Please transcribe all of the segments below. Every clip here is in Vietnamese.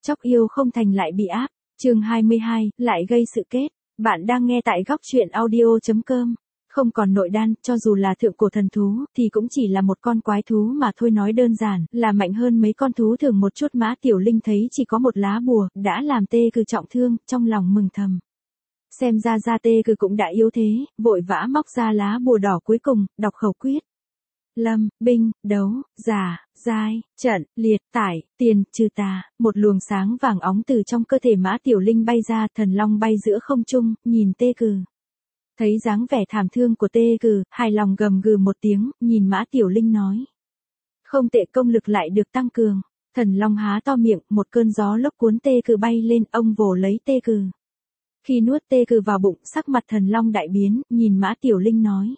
Chóc yêu không thành lại bị áp. Chương 22, lại gây sự kết. Bạn đang nghe tại góc truyện audio.com. Không còn nội đan, cho dù là thượng cổ thần thú, thì cũng chỉ là một con quái thú mà thôi, nói đơn giản, là mạnh hơn mấy con thú thường một chút. Mã Tiểu Linh thấy chỉ có một lá bùa, đã làm Tê Cừ trọng thương, trong lòng mừng thầm. Xem ra Tê Cừ cũng đã yếu thế, vội vã móc ra lá bùa đỏ cuối cùng, đọc khẩu quyết. Lâm, binh, đấu, giả, giai, trận, liệt, tải, tiền, trừ tà. Một luồng sáng vàng óng từ trong cơ thể Mã Tiểu Linh bay ra, thần long bay giữa không trung, nhìn Tê Cừ. Thấy dáng vẻ thảm thương của Tê Cừ, hài lòng gầm gừ một tiếng, nhìn Mã Tiểu Linh nói. Không tệ, công lực lại được tăng cường. Thần long há to miệng, một cơn gió lốc cuốn Tê Cừ bay lên, ông vồ lấy Tê Cừ. Khi nuốt Tê Cừ vào bụng, sắc mặt thần long đại biến, nhìn Mã Tiểu Linh nói.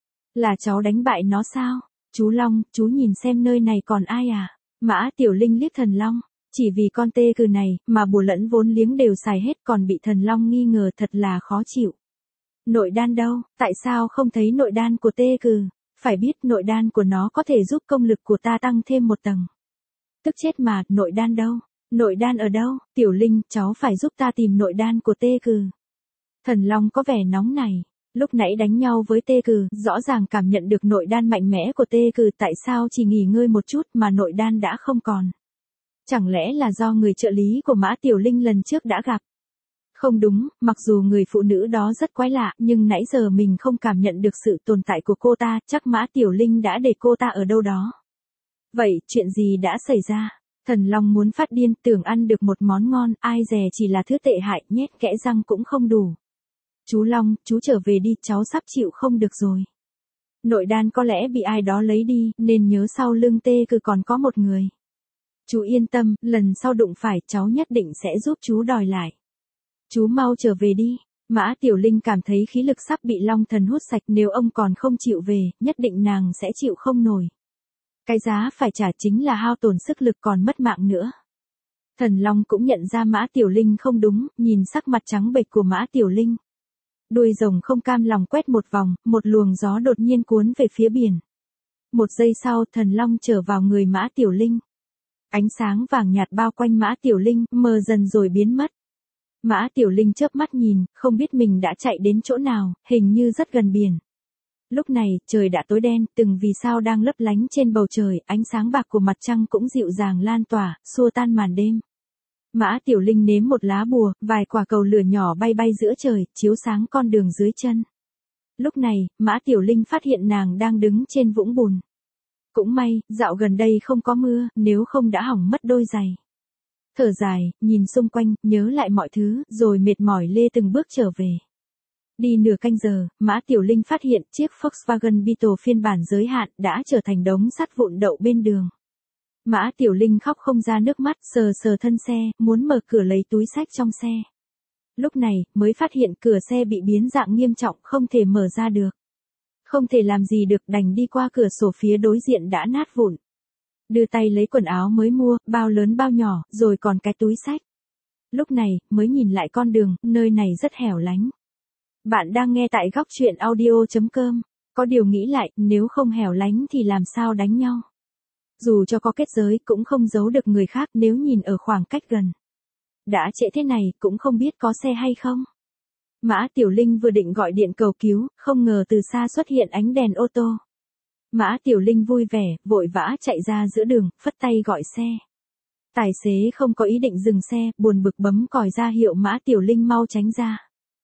Là cháu đánh bại nó sao? Chú Long, chú nhìn xem nơi này còn ai à? Mã Tiểu Linh liếc thần long. Chỉ vì con Tê Cừ này, mà bùa lẫn vốn liếng đều xài hết, còn bị thần long nghi ngờ, thật là khó chịu. Nội đan đâu? Tại sao không thấy nội đan của Tê Cừ? Phải biết nội đan của nó có thể giúp công lực của ta tăng thêm một tầng. Tức chết mà, nội đan đâu? Nội đan ở đâu? Tiểu Linh, cháu phải giúp ta tìm nội đan của Tê Cừ. Thần long có vẻ nóng này. Lúc nãy đánh nhau với Tê Cừ, rõ ràng cảm nhận được nội đan mạnh mẽ của Tê Cừ, tại sao chỉ nghỉ ngơi một chút mà nội đan đã không còn? Chẳng lẽ là do người trợ lý của Mã Tiểu Linh lần trước đã gặp? Không đúng, mặc dù người phụ nữ đó rất quái lạ, nhưng nãy giờ mình không cảm nhận được sự tồn tại của cô ta, chắc Mã Tiểu Linh đã để cô ta ở đâu đó. Vậy, chuyện gì đã xảy ra? Thần long muốn phát điên, tưởng ăn được một món ngon, ai dè chỉ là thứ tệ hại, nhét kẽ răng cũng không đủ. Chú Long, chú trở về đi, cháu sắp chịu không được rồi. Nội đan có lẽ bị ai đó lấy đi, nên nhớ sau lưng Tê Cừ còn có một người. Chú yên tâm, lần sau đụng phải, cháu nhất định sẽ giúp chú đòi lại. Chú mau trở về đi. Mã Tiểu Linh cảm thấy khí lực sắp bị Long Thần hút sạch, nếu ông còn không chịu về, nhất định nàng sẽ chịu không nổi. Cái giá phải trả chính là hao tổn sức lực còn mất mạng nữa. Thần Long cũng nhận ra Mã Tiểu Linh không đúng, nhìn sắc mặt trắng bệch của Mã Tiểu Linh. Đuôi rồng không cam lòng quét một vòng, một luồng gió đột nhiên cuốn về phía biển. Một giây sau, thần long trở vào người Mã Tiểu Linh. Ánh sáng vàng nhạt bao quanh Mã Tiểu Linh, mờ dần rồi biến mất. Mã Tiểu Linh chớp mắt nhìn, không biết mình đã chạy đến chỗ nào, hình như rất gần biển. Lúc này, trời đã tối đen, từng vì sao đang lấp lánh trên bầu trời, ánh sáng bạc của mặt trăng cũng dịu dàng lan tỏa, xua tan màn đêm. Mã Tiểu Linh nếm một lá bùa, vài quả cầu lửa nhỏ bay bay giữa trời, chiếu sáng con đường dưới chân. Lúc này, Mã Tiểu Linh phát hiện nàng đang đứng trên vũng bùn. Cũng may, dạo gần đây không có mưa, nếu không đã hỏng mất đôi giày. Thở dài, nhìn xung quanh, nhớ lại mọi thứ, rồi mệt mỏi lê từng bước trở về. Đi nửa canh giờ, Mã Tiểu Linh phát hiện chiếc Volkswagen Beetle phiên bản giới hạn đã trở thành đống sắt vụn đậu bên đường. Mã Tiểu Linh khóc không ra nước mắt, sờ sờ thân xe, muốn mở cửa lấy túi xách trong xe. Lúc này, mới phát hiện cửa xe bị biến dạng nghiêm trọng, không thể mở ra được. Không thể làm gì được, đành đi qua cửa sổ phía đối diện đã nát vụn. Đưa tay lấy quần áo mới mua, bao lớn bao nhỏ, rồi còn cái túi xách. Lúc này, mới nhìn lại con đường, nơi này rất hẻo lánh. Bạn đang nghe tại góc truyện audio.com. Có điều nghĩ lại, nếu không hẻo lánh thì làm sao đánh nhau? Dù cho có kết giới cũng không giấu được người khác nếu nhìn ở khoảng cách gần. Đã trễ thế này cũng không biết có xe hay không. Mã Tiểu Linh vừa định gọi điện cầu cứu, không ngờ từ xa xuất hiện ánh đèn ô tô. Mã Tiểu Linh vui vẻ, vội vã chạy ra giữa đường, phất tay gọi xe. Tài xế không có ý định dừng xe, buồn bực bấm còi ra hiệu Mã Tiểu Linh mau tránh ra.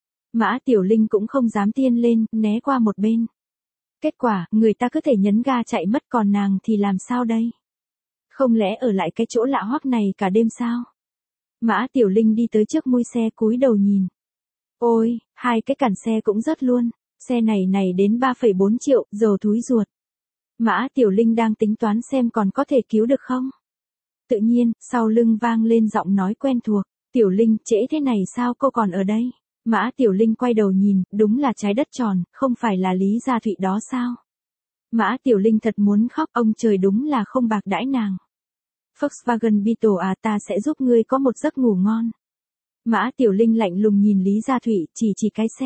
Mã Tiểu Linh cũng không dám tiên lên, né qua một bên. Kết quả, người ta cứ thể nhấn ga chạy mất, còn nàng thì làm sao đây? Không lẽ ở lại cái chỗ lạ hoắc này cả đêm sao? Mã Tiểu Linh đi tới trước mui xe cúi đầu nhìn. Ôi, hai cái cản xe cũng rớt luôn. Xe này đến 3,4 triệu, dầu thúi ruột. Mã Tiểu Linh đang tính toán xem còn có thể cứu được không? Tự nhiên, sau lưng vang lên giọng nói quen thuộc. Tiểu Linh, trễ thế này sao cô còn ở đây? Mã Tiểu Linh quay đầu nhìn, đúng là trái đất tròn, không phải là Lý Gia Thụy đó sao? Mã Tiểu Linh thật muốn khóc, ông trời đúng là không bạc đãi nàng. Volkswagen Beetle à, ta sẽ giúp ngươi có một giấc ngủ ngon. Mã Tiểu Linh lạnh lùng nhìn Lý Gia Thụy, chỉ cái xe.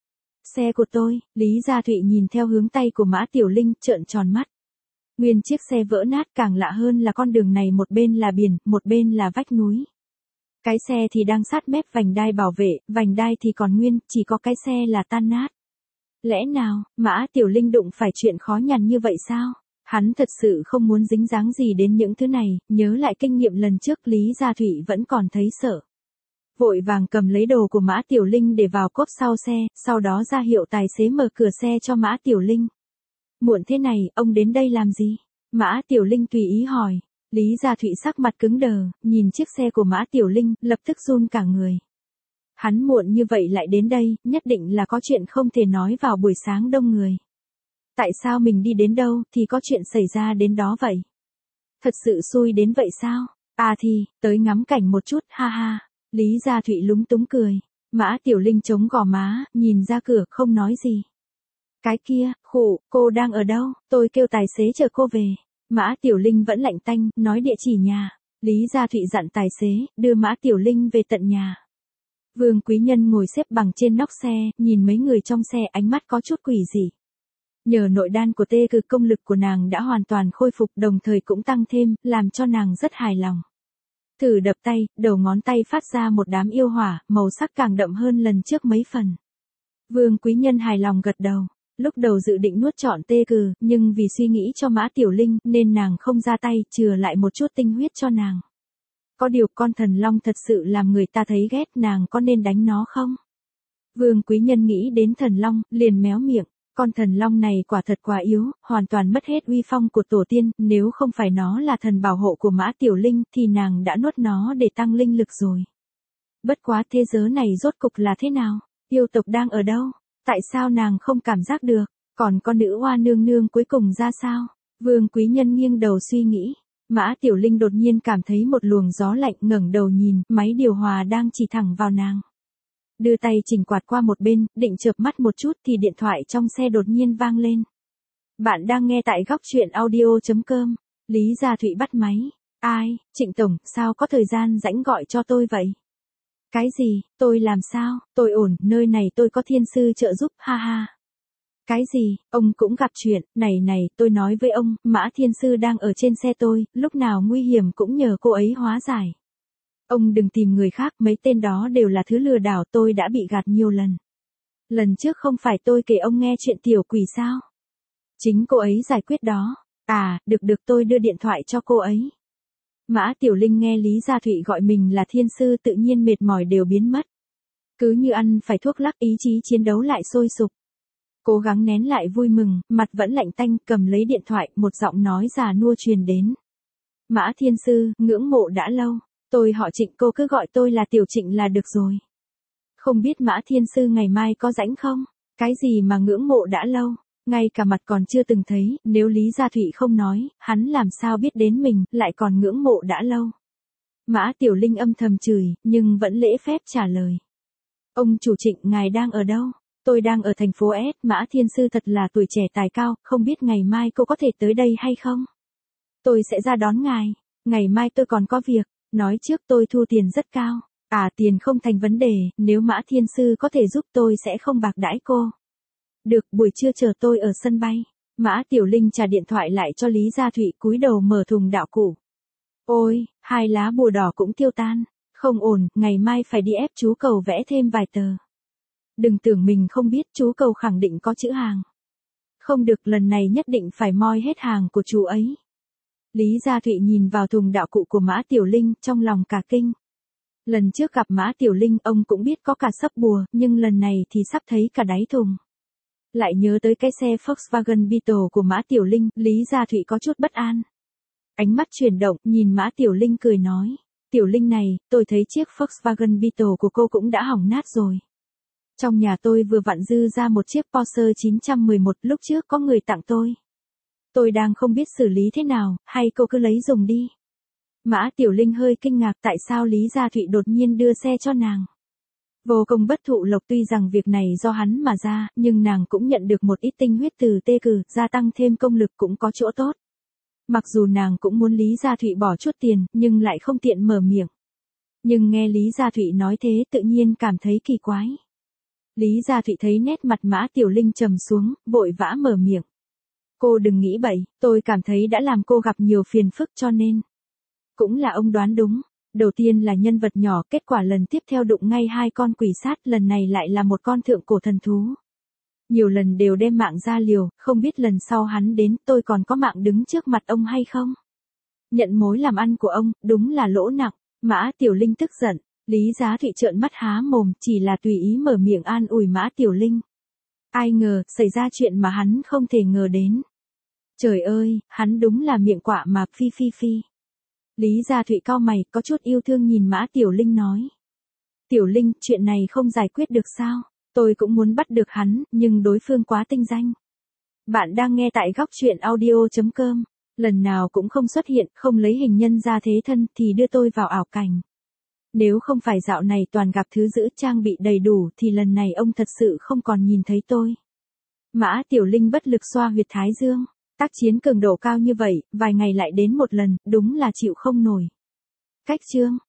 Xe của tôi. Lý Gia Thụy nhìn theo hướng tay của Mã Tiểu Linh, trợn tròn mắt. Nguyên chiếc xe vỡ nát, càng lạ hơn là con đường này một bên là biển, một bên là vách núi. Cái xe thì đang sát mép vành đai bảo vệ, vành đai thì còn nguyên, chỉ có cái xe là tan nát. Lẽ nào, Mã Tiểu Linh đụng phải chuyện khó nhằn như vậy sao? Hắn thật sự không muốn dính dáng gì đến những thứ này, nhớ lại kinh nghiệm lần trước Lý Gia Thụy vẫn còn thấy sợ. Vội vàng cầm lấy đồ của Mã Tiểu Linh để vào cốp sau xe, sau đó ra hiệu tài xế mở cửa xe cho Mã Tiểu Linh. Muộn thế này, ông đến đây làm gì? Mã Tiểu Linh tùy ý hỏi. Lý Gia Thụy sắc mặt cứng đờ, nhìn chiếc xe của Mã Tiểu Linh, lập tức run cả người. Hắn muộn như vậy lại đến đây, nhất định là có chuyện không thể nói vào buổi sáng đông người. Tại sao mình đi đến đâu thì có chuyện xảy ra đến đó vậy? Thật sự xui đến vậy sao? À thì, tới ngắm cảnh một chút, ha ha. Lý Gia Thụy lúng túng cười. Mã Tiểu Linh chống gò má, nhìn ra cửa không nói gì. Cái kia, khụ, cô đang ở đâu? Tôi kêu tài xế chở cô về. Mã Tiểu Linh vẫn lạnh tanh, nói địa chỉ nhà. Lý Gia Thụy dặn tài xế, đưa Mã Tiểu Linh về tận nhà. Vương Quý Nhân ngồi xếp bằng trên nóc xe, nhìn mấy người trong xe ánh mắt có chút quỷ dị. Nhờ nội đan của tê cực công lực của nàng đã hoàn toàn khôi phục đồng thời cũng tăng thêm, làm cho nàng rất hài lòng. Thử đập tay, đầu ngón tay phát ra một đám yêu hỏa, màu sắc càng đậm hơn lần trước mấy phần. Vương Quý Nhân hài lòng gật đầu. Lúc đầu dự định nuốt trọn tê cừ, nhưng vì suy nghĩ cho Mã Tiểu Linh nên nàng không ra tay, chừa lại một chút tinh huyết cho nàng. Có điều con thần long thật sự làm người ta thấy ghét, nàng có nên đánh nó không? Vương Quý Nhân nghĩ đến thần long, liền méo miệng. Con thần long này quả thật quá yếu, hoàn toàn mất hết uy phong của tổ tiên, nếu không phải nó là thần bảo hộ của Mã Tiểu Linh thì nàng đã nuốt nó để tăng linh lực rồi. Bất quá thế giới này rốt cục là thế nào? Yêu tộc đang ở đâu? Tại sao nàng không cảm giác được? Còn con nữ hoa nương nương cuối cùng ra sao? Vương Quý Nhân nghiêng đầu suy nghĩ. Mã Tiểu Linh đột nhiên cảm thấy một luồng gió lạnh, ngẩng đầu nhìn, máy điều hòa đang chỉ thẳng vào nàng. Đưa tay chỉnh quạt qua một bên, định chợp mắt một chút thì điện thoại trong xe đột nhiên vang lên. Bạn đang nghe tại góc truyện audio.com. Lý Gia Thụy bắt máy. Ai, Trịnh Tổng, sao có thời gian rảnh gọi cho tôi vậy? Cái gì, tôi làm sao, tôi ổn, nơi này tôi có thiên sư trợ giúp, ha ha. Cái gì, ông cũng gặp chuyện, này, tôi nói với ông, Mã Thiên Sư đang ở trên xe tôi, lúc nào nguy hiểm cũng nhờ cô ấy hóa giải. Ông đừng tìm người khác, mấy tên đó đều là thứ lừa đảo, tôi đã bị gạt nhiều lần. Lần trước không phải tôi kể ông nghe chuyện tiểu quỷ sao? Chính cô ấy giải quyết đó. À, được tôi đưa điện thoại cho cô ấy. Mã Tiểu Linh nghe Lý Gia Thụy gọi mình là thiên sư tự nhiên mệt mỏi đều biến mất. Cứ như ăn phải thuốc lắc, ý chí chiến đấu lại sôi sục. Cố gắng nén lại vui mừng, mặt vẫn lạnh tanh, cầm lấy điện thoại, một giọng nói già nua truyền đến. Mã Thiên Sư, ngưỡng mộ đã lâu. Tôi họ Trịnh, cô cứ gọi tôi là Tiểu Trịnh là được rồi. Không biết Mã Thiên Sư ngày mai có rảnh không? Cái gì mà ngưỡng mộ đã lâu? Ngay cả mặt còn chưa từng thấy, nếu Lý Gia Thụy không nói, hắn làm sao biết đến mình, lại còn ngưỡng mộ đã lâu. Mã Tiểu Linh âm thầm chửi, nhưng vẫn lễ phép trả lời. Ông chủ Trịnh, ngài đang ở đâu? Tôi đang ở thành phố S, Mã Thiên Sư thật là tuổi trẻ tài cao, không biết ngày mai cô có thể tới đây hay không? Tôi sẽ ra đón ngài, ngày mai tôi còn có việc, nói trước tôi thu tiền rất cao. À, tiền không thành vấn đề, nếu Mã Thiên Sư có thể giúp tôi sẽ không bạc đãi cô. Được, buổi trưa chờ tôi ở sân bay. Mã Tiểu Linh trả điện thoại lại cho Lý Gia Thụy, cúi đầu mở thùng đạo cụ. Ôi, 2 lá bùa đỏ cũng tiêu tan. Không ổn, ngày mai phải đi ép chú Cầu vẽ thêm vài tờ. Đừng tưởng mình không biết, chú Cầu khẳng định có chữ hàng. Không được, lần này nhất định phải moi hết hàng của chú ấy. Lý Gia Thụy nhìn vào thùng đạo cụ của Mã Tiểu Linh, trong lòng cả kinh. Lần trước gặp Mã Tiểu Linh ông cũng biết có cả sấp bùa, nhưng lần này thì sắp thấy cả đáy thùng. Lại nhớ tới cái xe Volkswagen Beetle của Mã Tiểu Linh, Lý Gia Thụy có chút bất an. Ánh mắt chuyển động, nhìn Mã Tiểu Linh cười nói. Tiểu Linh này, tôi thấy chiếc Volkswagen Beetle của cô cũng đã hỏng nát rồi. Trong nhà tôi vừa vặn dư ra một chiếc Porsche 911 lúc trước có người tặng tôi. Tôi đang không biết xử lý thế nào, hay cô cứ lấy dùng đi. Mã Tiểu Linh hơi kinh ngạc tại sao Lý Gia Thụy đột nhiên đưa xe cho nàng. Vô công bất thụ lộc, tuy rằng việc này do hắn mà ra, nhưng nàng cũng nhận được một ít tinh huyết từ tê cừ, gia tăng thêm công lực cũng có chỗ tốt. Mặc dù nàng cũng muốn Lý Gia Thụy bỏ chút tiền, nhưng lại không tiện mở miệng. Nhưng nghe Lý Gia Thụy nói thế tự nhiên cảm thấy kỳ quái. Lý Gia Thụy thấy nét mặt Mã Tiểu Linh trầm xuống, vội vã mở miệng. Cô đừng nghĩ bậy, tôi cảm thấy đã làm cô gặp nhiều phiền phức cho nên. Cũng là ông đoán đúng. Đầu tiên là nhân vật nhỏ, kết quả lần tiếp theo đụng ngay hai con quỷ sát, lần này lại là một con thượng cổ thần thú. Nhiều lần đều đem mạng ra liều, không biết lần sau hắn đến tôi còn có mạng đứng trước mặt ông hay không. Nhận mối làm ăn của ông, đúng là lỗ nặng. Mã Tiểu Linh tức giận, Lý Giá Thụy trợn mắt há mồm, chỉ là tùy ý mở miệng an ủi Mã Tiểu Linh. Ai ngờ, xảy ra chuyện mà hắn không thể ngờ đến. Trời ơi, hắn đúng là miệng quạ mà, phi phi phi. Lý Gia Thụy cau mày, có chút yêu thương nhìn Mã Tiểu Linh nói. Tiểu Linh, chuyện này không giải quyết được sao? Tôi cũng muốn bắt được hắn, nhưng đối phương quá tinh danh. Bạn đang nghe tại góc truyện audio.com. Lần nào cũng không xuất hiện, không lấy hình nhân ra thế thân thì đưa tôi vào ảo cảnh. Nếu không phải dạo này toàn gặp thứ giữ trang bị đầy đủ thì lần này ông thật sự không còn nhìn thấy tôi. Mã Tiểu Linh bất lực xoa huyệt thái dương. Tác chiến cường độ cao như vậy, vài ngày lại đến một lần, đúng là chịu không nổi. Cách chương.